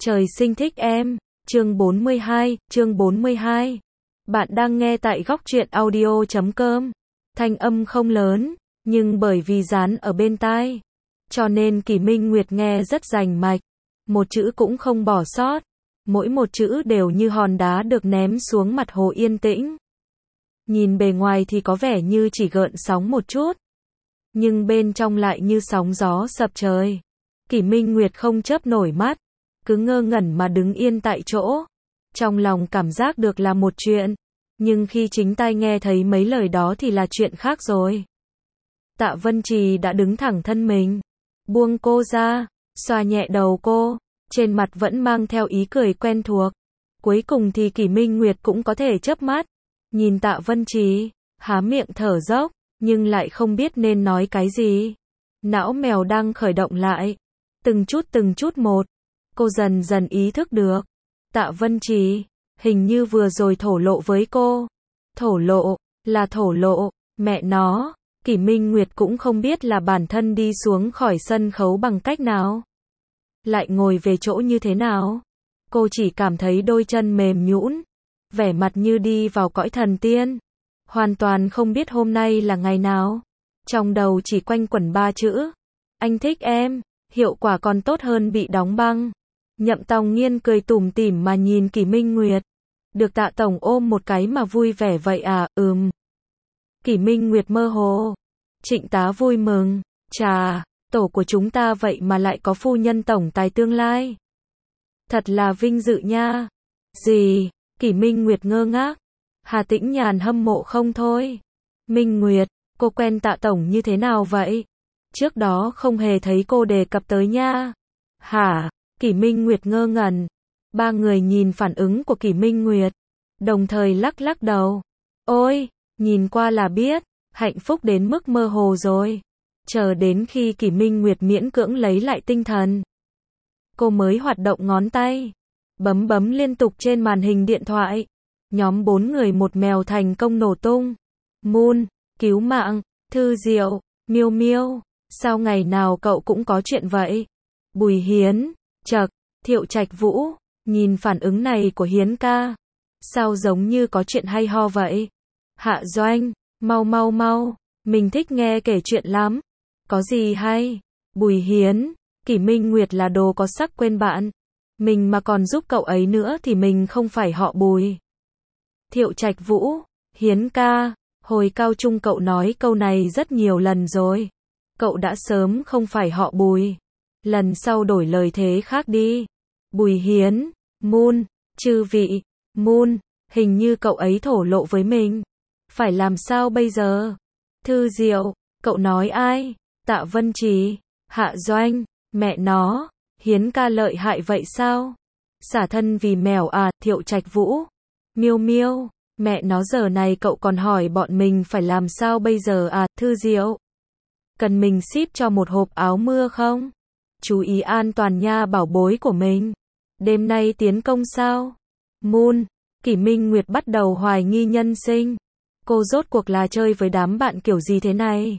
Trời sinh thích em. Chương 42. Bạn đang nghe tại góc truyện audio.com. Thanh âm không lớn, nhưng bởi vì dán ở bên tai, cho nên Kỷ Minh Nguyệt nghe rất rành mạch, một chữ cũng không bỏ sót, mỗi một chữ đều như hòn đá được ném xuống mặt hồ yên tĩnh. Nhìn bề ngoài thì có vẻ như chỉ gợn sóng một chút, nhưng bên trong lại như sóng gió sập trời. Kỷ Minh Nguyệt không chớp nổi mắt, cứ ngơ ngẩn mà đứng yên tại chỗ. Trong lòng cảm giác được là một chuyện, nhưng khi chính tai nghe thấy mấy lời đó thì là chuyện khác rồi. Tạ Vân Trì đã đứng thẳng thân mình, buông cô ra, xoa nhẹ đầu cô, trên mặt vẫn mang theo ý cười quen thuộc. Cuối cùng thì Kỷ Minh Nguyệt cũng có thể chớp mắt, nhìn Tạ Vân Trì, há miệng thở dốc, nhưng lại không biết nên nói cái gì. Não mèo đang khởi động lại, từng chút một, cô dần dần ý thức được. Tạ Vân Trì, hình như vừa rồi thổ lộ với cô. Thổ lộ, là thổ lộ, mẹ nó. Kỷ Minh Nguyệt cũng không biết là bản thân đi xuống khỏi sân khấu bằng cách nào, lại ngồi về chỗ như thế nào. Cô chỉ cảm thấy đôi chân mềm nhũn, vẻ mặt như đi vào cõi thần tiên. Hoàn toàn không biết hôm nay là ngày nào. Trong đầu chỉ quanh quẩn 3 chữ. Anh thích em, hiệu quả còn tốt hơn bị đóng băng. Nhậm Tòng Nghiên cười tủm tỉm mà nhìn Kỷ Minh Nguyệt. Được Tạ tổng ôm một cái mà vui vẻ vậy à? Kỷ Minh Nguyệt mơ hồ. Trịnh tá vui mừng. Chà, tổ của chúng ta vậy mà lại có phu nhân tổng tài tương lai. Thật là vinh dự nha. Gì? Kỷ Minh Nguyệt ngơ ngác. Hà Tĩnh Nhàn hâm mộ không thôi. Minh Nguyệt, cô quen Tạ tổng như thế nào vậy? Trước đó không hề thấy cô đề cập tới nha. Hả? Kỷ Minh Nguyệt ngơ ngẩn. Ba người nhìn phản ứng của Kỷ Minh Nguyệt, đồng thời lắc đầu. Ôi, nhìn qua là biết, hạnh phúc đến mức mơ hồ rồi. Chờ đến khi Kỷ Minh Nguyệt miễn cưỡng lấy lại tinh thần, cô mới hoạt động ngón tay, bấm liên tục trên màn hình điện thoại. Nhóm 4 người một mèo thành công nổ tung. Moon, cứu mạng, Thư Diệu, Miêu Miêu, sao ngày nào cậu cũng có chuyện vậy? Bùi Hiến, Chậc, Thiệu Trạch Vũ, nhìn phản ứng này của Hiến ca, sao giống như có chuyện hay ho vậy? Hạ Doanh, mau, mình thích nghe kể chuyện lắm. Có gì hay? Bùi Hiến, Kỷ Minh Nguyệt là đồ có sắc quên bạn. Mình mà còn giúp cậu ấy nữa thì mình không phải họ Bùi. Thiệu Trạch Vũ, Hiến ca, hồi cao trung cậu nói câu này rất nhiều lần rồi. Cậu đã sớm không phải họ Bùi. Lần sau đổi lời thế khác đi. Bùi Hiến, Moon, chư vị, Moon, hình như cậu ấy thổ lộ với mình. Phải làm sao bây giờ? Thư Diệu, cậu nói ai? Tạ Vân Trì, Hạ Doanh, mẹ nó, Hiến ca lợi hại vậy sao? Xả thân vì mèo à? Thiệu Trạch Vũ, Miêu Miêu, mẹ nó giờ này cậu còn hỏi bọn mình phải làm sao bây giờ à? Thư Diệu, cần mình ship cho một hộp áo mưa không? Chú ý an toàn nha bảo bối của mình. Đêm nay tiến công sao? Moon, Kỷ Minh Nguyệt bắt đầu hoài nghi nhân sinh. Cô rốt cuộc là chơi với đám bạn kiểu gì thế này?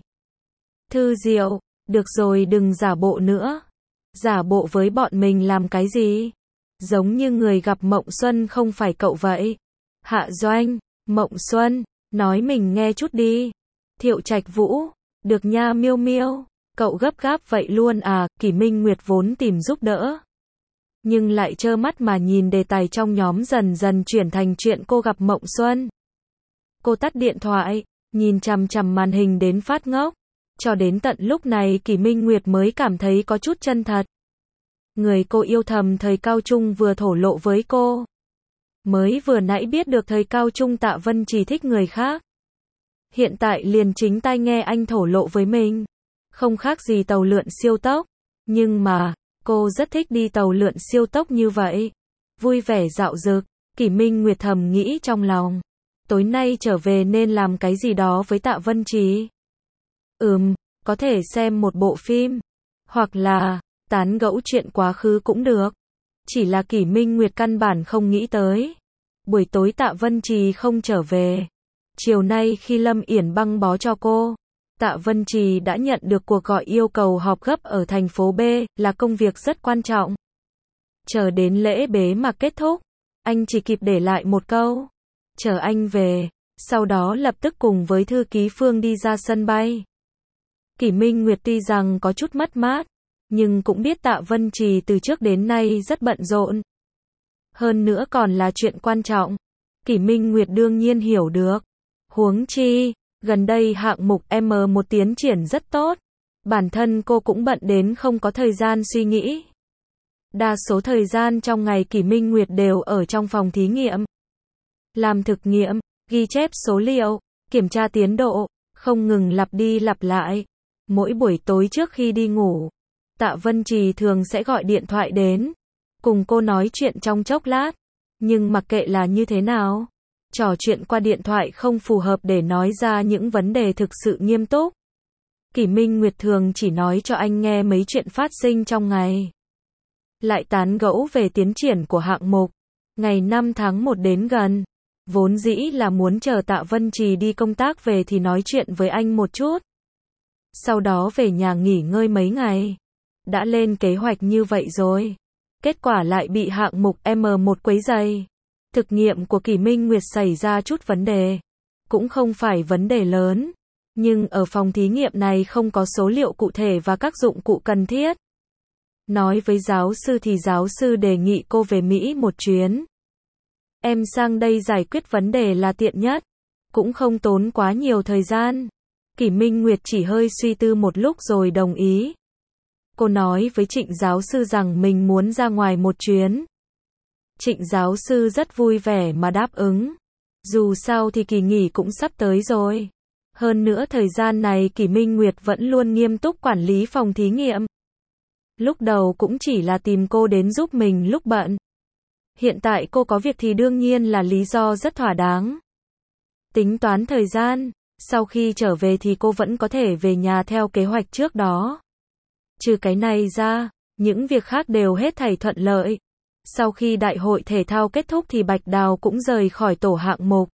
Thư Diệu, được rồi đừng giả bộ nữa. Giả bộ với bọn mình làm cái gì? Giống như người gặp Mộng Xuân không phải cậu vậy. Hạ Doanh, Mộng Xuân, nói mình nghe chút đi. Thiệu Trạch Vũ, được nha Miêu Miêu. Cậu gấp gáp vậy luôn à? Kỷ Minh Nguyệt vốn tìm giúp đỡ, nhưng lại trơ mắt mà nhìn đề tài trong nhóm dần dần chuyển thành chuyện cô gặp Mộng Xuân. Cô tắt điện thoại, nhìn chằm chằm màn hình đến phát ngốc. Cho đến tận lúc này Kỷ Minh Nguyệt mới cảm thấy có chút chân thật. Người cô yêu thầm thời cao trung vừa thổ lộ với cô. Mới vừa nãy biết được thời cao trung Tạ Vân Trì thích người khác. Hiện tại liền chính tai nghe anh thổ lộ với mình. Không khác gì tàu lượn siêu tốc. Nhưng mà, cô rất thích đi tàu lượn siêu tốc như vậy. Vui vẻ dạo dực, Kỷ Minh Nguyệt thầm nghĩ trong lòng. Tối nay trở về nên làm cái gì đó với Tạ Vân Trì. Có thể xem một bộ phim. Hoặc là, tán gẫu chuyện quá khứ cũng được. Chỉ là Kỷ Minh Nguyệt căn bản không nghĩ tới. Buổi tối Tạ Vân Trì không trở về. Chiều nay khi Lâm Yển băng bó cho cô, Tạ Vân Trì đã nhận được cuộc gọi yêu cầu họp gấp ở thành phố B, là công việc rất quan trọng. Chờ đến lễ bế mạc kết thúc, anh chỉ kịp để lại một câu. Chờ anh về. Sau đó lập tức cùng với thư ký Phương đi ra sân bay. Kỷ Minh Nguyệt tuy rằng có chút mất mát, nhưng cũng biết Tạ Vân Trì từ trước đến nay rất bận rộn. Hơn nữa còn là chuyện quan trọng. Kỷ Minh Nguyệt đương nhiên hiểu được. Huống chi, gần đây hạng mục M1 tiến triển rất tốt. Bản thân cô cũng bận đến không có thời gian suy nghĩ. Đa số thời gian trong ngày Kỷ Minh Nguyệt đều ở trong phòng thí nghiệm. Làm thực nghiệm, ghi chép số liệu, kiểm tra tiến độ, không ngừng lặp đi lặp lại. Mỗi buổi tối trước khi đi ngủ, Tạ Vân Trì thường sẽ gọi điện thoại đến, cùng cô nói chuyện trong chốc lát. Nhưng mặc kệ là như thế nào, trò chuyện qua điện thoại không phù hợp để nói ra những vấn đề thực sự nghiêm túc. Kỷ Minh Nguyệt thường chỉ nói cho anh nghe mấy chuyện phát sinh trong ngày. Lại tán gẫu về tiến triển của hạng mục. Ngày 5 tháng 1 đến gần. Vốn dĩ là muốn chờ Tạ Vân Trì đi công tác về thì nói chuyện với anh một chút. Sau đó về nhà nghỉ ngơi mấy ngày. Đã lên kế hoạch như vậy rồi. Kết quả lại bị hạng mục M1 quấy rầy. Thực nghiệm của Kỷ Minh Nguyệt xảy ra chút vấn đề. Cũng không phải vấn đề lớn. Nhưng ở phòng thí nghiệm này không có số liệu cụ thể và các dụng cụ cần thiết. Nói với giáo sư thì giáo sư đề nghị cô về Mỹ một chuyến. Em sang đây giải quyết vấn đề là tiện nhất. Cũng không tốn quá nhiều thời gian. Kỷ Minh Nguyệt chỉ hơi suy tư một lúc rồi đồng ý. Cô nói với Trịnh giáo sư rằng mình muốn ra ngoài một chuyến. Trịnh giáo sư rất vui vẻ mà đáp ứng. Dù sao thì kỳ nghỉ cũng sắp tới rồi. Hơn nữa thời gian này Kỷ Minh Nguyệt vẫn luôn nghiêm túc quản lý phòng thí nghiệm. Lúc đầu cũng chỉ là tìm cô đến giúp mình lúc bận. Hiện tại cô có việc thì đương nhiên là lý do rất thỏa đáng. Tính toán thời gian, sau khi trở về thì cô vẫn có thể về nhà theo kế hoạch trước đó. Trừ cái này ra, những việc khác đều hết thảy thuận lợi. Sau khi đại hội thể thao kết thúc thì Bạch Đào cũng rời khỏi tổ hạng mục.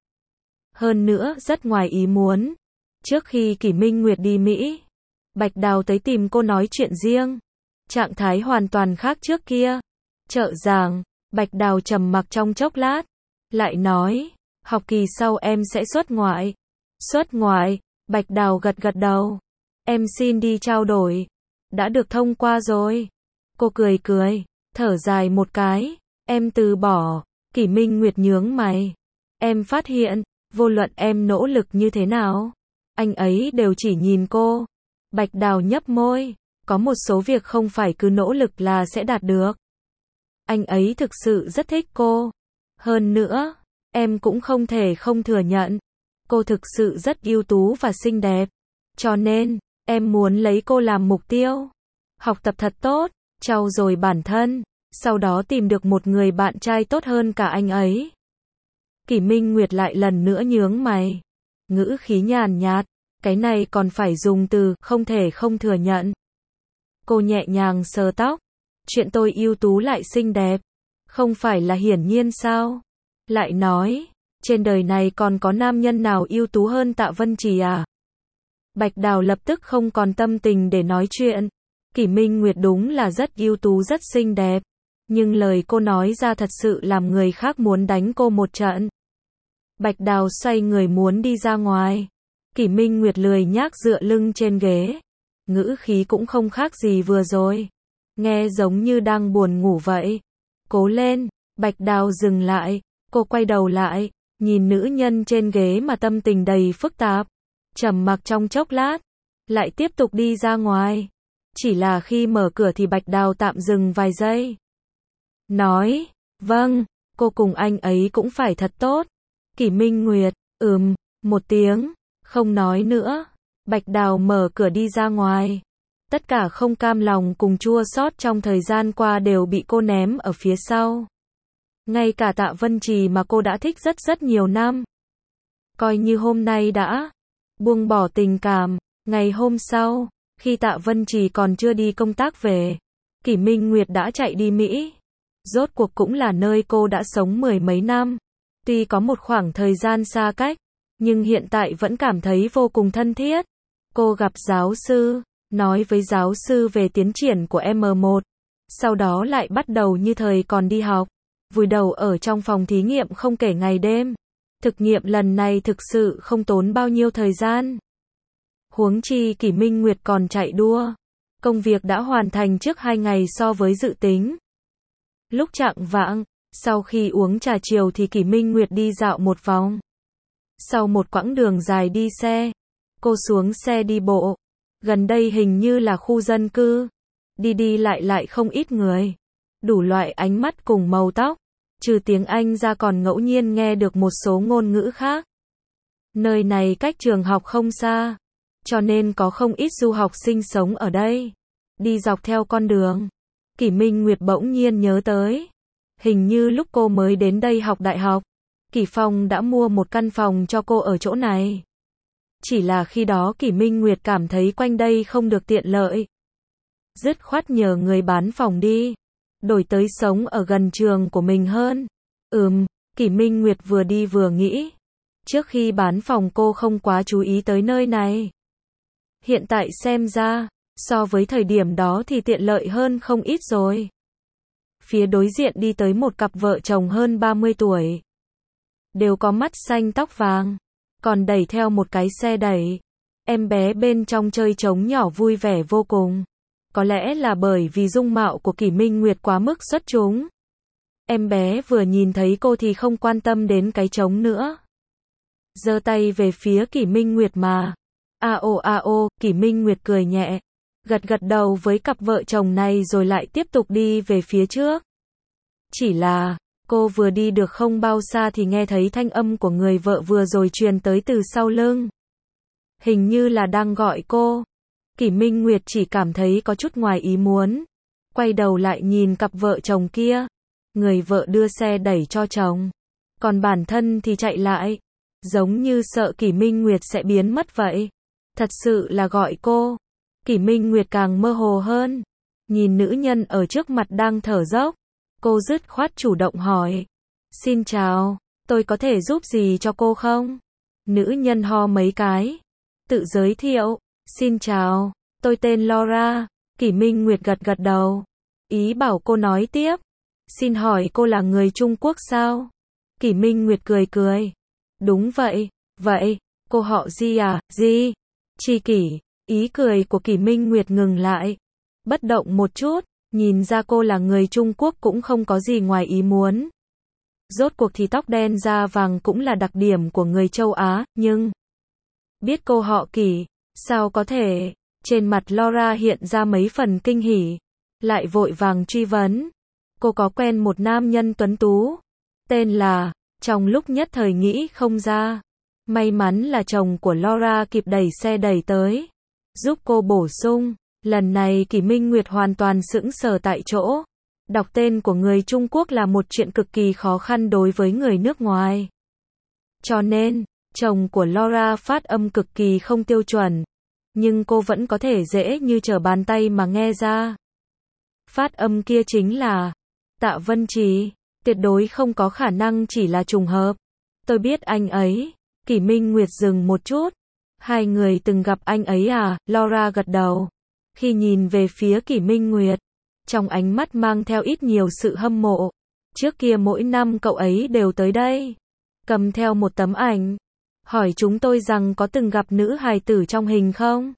Hơn nữa, rất ngoài ý muốn. Trước khi Kỷ Minh Nguyệt đi Mỹ, Bạch Đào tới tìm cô nói chuyện riêng. Trạng thái hoàn toàn khác trước kia. Trợ giảng, Bạch Đào trầm mặc trong chốc lát. Lại nói, học kỳ sau em sẽ xuất ngoại. Xuất ngoại, Bạch Đào gật gật đầu. Em xin đi trao đổi. Đã được thông qua rồi. Cô cười cười, thở dài một cái. Em từ bỏ. Kỷ Minh Nguyệt nhướng mày. Em phát hiện, vô luận em nỗ lực như thế nào, anh ấy đều chỉ nhìn cô. Bạch Đào nhấp môi. Có một số việc không phải cứ nỗ lực là sẽ đạt được. Anh ấy thực sự rất thích cô. Hơn nữa, em cũng không thể không thừa nhận. Cô thực sự rất ưu tú và xinh đẹp. Cho nên, em muốn lấy cô làm mục tiêu. Học tập thật tốt, trau dồi bản thân, sau đó tìm được một người bạn trai tốt hơn cả anh ấy. Kỷ Minh Nguyệt lại lần nữa nhướng mày. Ngữ khí nhàn nhạt, cái này còn phải dùng từ không thể không thừa nhận. Cô nhẹ nhàng sờ tóc. Chuyện tôi ưu tú lại xinh đẹp, không phải là hiển nhiên sao? Lại nói, trên đời này còn có nam nhân nào ưu tú hơn Tạ Vân Trì à? Bạch Đào lập tức không còn tâm tình để nói chuyện. Kỷ Minh Nguyệt đúng là rất ưu tú rất xinh đẹp. Nhưng lời cô nói ra thật sự làm người khác muốn đánh cô một trận. Bạch Đào xoay người muốn đi ra ngoài. Kỷ Minh Nguyệt lười nhác dựa lưng trên ghế. Ngữ khí cũng không khác gì vừa rồi. Nghe giống như đang buồn ngủ vậy. Cố lên. Bạch Đào dừng lại. Cô quay đầu lại, nhìn nữ nhân trên ghế mà tâm tình đầy phức tạp. Trầm mặc trong chốc lát, lại tiếp tục đi ra ngoài. Chỉ là khi mở cửa thì Bạch Đào tạm dừng vài giây. Nói, vâng, cô cùng anh ấy cũng phải thật tốt. Kỷ Minh Nguyệt, một tiếng, không nói nữa. Bạch Đào mở cửa đi ra ngoài. Tất cả không cam lòng cùng chua xót trong thời gian qua đều bị cô ném ở phía sau. Ngay cả Tạ Vân Trì mà cô đã thích rất rất nhiều năm. Coi như hôm nay đã buông bỏ tình cảm. Ngày hôm sau, khi Tạ Vân Trì còn chưa đi công tác về, Kỷ Minh Nguyệt đã chạy đi Mỹ. Rốt cuộc cũng là nơi cô đã sống mười mấy năm. Tuy có một khoảng thời gian xa cách, nhưng hiện tại vẫn cảm thấy vô cùng thân thiết. Cô gặp giáo sư, nói với giáo sư về tiến triển của M1. sau đó lại bắt đầu như thời còn đi học, vùi đầu ở trong phòng thí nghiệm không kể ngày đêm. Thực nghiệm lần này thực sự không tốn bao nhiêu thời gian. Huống chi Kỷ Minh Nguyệt còn chạy đua. Công việc đã hoàn thành trước 2 ngày so với dự tính. Lúc chạng vạng, sau khi uống trà chiều thì Kỷ Minh Nguyệt đi dạo một vòng. Sau một quãng đường dài đi xe, cô xuống xe đi bộ. Gần đây hình như là khu dân cư. Đi đi lại lại không ít người. Đủ loại ánh mắt cùng màu tóc. Trừ tiếng Anh ra còn ngẫu nhiên nghe được một số ngôn ngữ khác. Nơi này cách trường học không xa, cho nên có không ít du học sinh sống ở đây. Đi dọc theo con đường, Kỷ Minh Nguyệt bỗng nhiên nhớ tới. Hình như lúc cô mới đến đây học đại học, Kỷ Phong đã mua một căn phòng cho cô ở chỗ này. Chỉ là khi đó Kỷ Minh Nguyệt cảm thấy quanh đây không được tiện lợi. Dứt khoát nhờ người bán phòng đi, đổi tới sống ở gần trường của mình hơn. Kỷ Minh Nguyệt vừa đi vừa nghĩ. Trước khi bán phòng cô không quá chú ý tới nơi này. Hiện tại xem ra, so với thời điểm đó thì tiện lợi hơn không ít rồi. Phía đối diện đi tới một cặp vợ chồng hơn 30 tuổi. Đều có mắt xanh tóc vàng, còn đẩy theo một cái xe đẩy. Em bé bên trong chơi trống nhỏ vui vẻ vô cùng. Có lẽ là bởi vì dung mạo của Kỷ Minh Nguyệt quá mức xuất chúng. Em bé vừa nhìn thấy cô thì không quan tâm đến cái trống nữa. Giơ tay về phía Kỷ Minh Nguyệt mà. Kỷ Minh Nguyệt cười nhẹ. Gật gật đầu với cặp vợ chồng này rồi lại tiếp tục đi về phía trước. Chỉ là, cô vừa đi được không bao xa thì nghe thấy thanh âm của người vợ vừa rồi truyền tới từ sau lưng. Hình như là đang gọi cô. Kỷ Minh Nguyệt chỉ cảm thấy có chút ngoài ý muốn. Quay đầu lại nhìn cặp vợ chồng kia. Người vợ đưa xe đẩy cho chồng. Còn bản thân thì chạy lại. Giống như sợ Kỷ Minh Nguyệt sẽ biến mất vậy. Thật sự là gọi cô. Kỷ Minh Nguyệt càng mơ hồ hơn. Nhìn nữ nhân ở trước mặt đang thở dốc. Cô dứt khoát chủ động hỏi. Xin chào, tôi có thể giúp gì cho cô không? Nữ nhân ho mấy cái. Tự giới thiệu. Xin chào, tôi tên Laura. Kỷ Minh Nguyệt gật gật đầu. Ý bảo cô nói tiếp. Xin hỏi cô là người Trung Quốc sao? Kỷ Minh Nguyệt cười cười. Đúng vậy, cô họ Di à? Di? Chi Kỷ. Ý cười của Kỷ Minh Nguyệt ngừng lại. Bất động một chút, nhìn ra cô là người Trung Quốc cũng không có gì ngoài ý muốn. Rốt cuộc thì tóc đen da vàng cũng là đặc điểm của người châu Á, nhưng biết cô họ Kỷ, sao có thể? Trên mặt Laura hiện ra mấy phần kinh hỉ, lại vội vàng truy vấn. Cô có quen một nam nhân tuấn tú, tên là, trong lúc nhất thời nghĩ không ra. May mắn là chồng của Laura kịp đẩy xe đẩy tới, giúp cô bổ sung. Lần này Kỷ Minh Nguyệt hoàn toàn sững sờ tại chỗ. Đọc tên của người Trung Quốc là một chuyện cực kỳ khó khăn đối với người nước ngoài. Cho nên, chồng của Laura phát âm cực kỳ không tiêu chuẩn. Nhưng cô vẫn có thể dễ như trở bàn tay mà nghe ra. Phát âm kia chính là Tạ Vân Trì. Tuyệt đối không có khả năng chỉ là trùng hợp. Tôi biết anh ấy. Kỷ Minh Nguyệt dừng một chút. Hai người từng gặp anh ấy à? Laura gật đầu. Khi nhìn về phía Kỷ Minh Nguyệt, trong ánh mắt mang theo ít nhiều sự hâm mộ. Trước kia mỗi năm cậu ấy đều tới đây, cầm theo một tấm ảnh, hỏi chúng tôi rằng có từng gặp nữ hài tử trong hình không?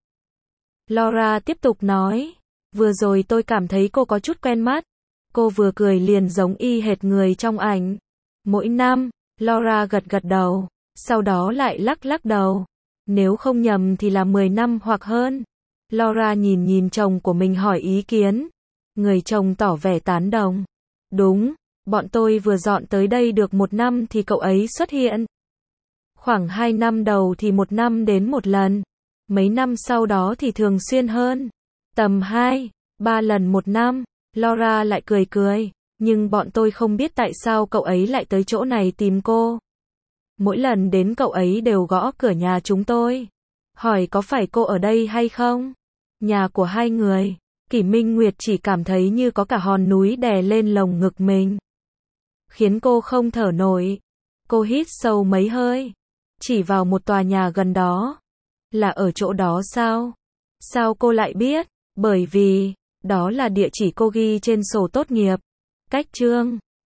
Laura tiếp tục nói, vừa rồi tôi cảm thấy cô có chút quen mắt. Cô vừa cười liền giống y hệt người trong ảnh. Mỗi năm, Laura gật gật đầu, sau đó lại lắc lắc đầu. Nếu không nhầm thì là 10 năm hoặc hơn. Laura nhìn chồng của mình hỏi ý kiến. Người chồng tỏ vẻ tán đồng. Đúng, bọn tôi vừa dọn tới đây được 1 năm thì cậu ấy xuất hiện. Khoảng 2 năm đầu thì 1 năm đến 1 lần. Mấy năm sau đó thì thường xuyên hơn. Tầm 2, 3 lần 1 năm. Laura lại cười cười. Nhưng bọn tôi không biết tại sao cậu ấy lại tới chỗ này tìm cô. Mỗi lần đến cậu ấy đều gõ cửa nhà chúng tôi. Hỏi có phải cô ở đây hay không? Nhà của hai người. Kỷ Minh Nguyệt chỉ cảm thấy như có cả hòn núi đè lên lồng ngực mình. Khiến cô không thở nổi. Cô hít sâu mấy hơi. Chỉ vào một tòa nhà gần đó. Là ở chỗ đó sao? Sao cô lại biết? Bởi vì, Đó là địa chỉ cô ghi trên sổ tốt nghiệp. Cách chương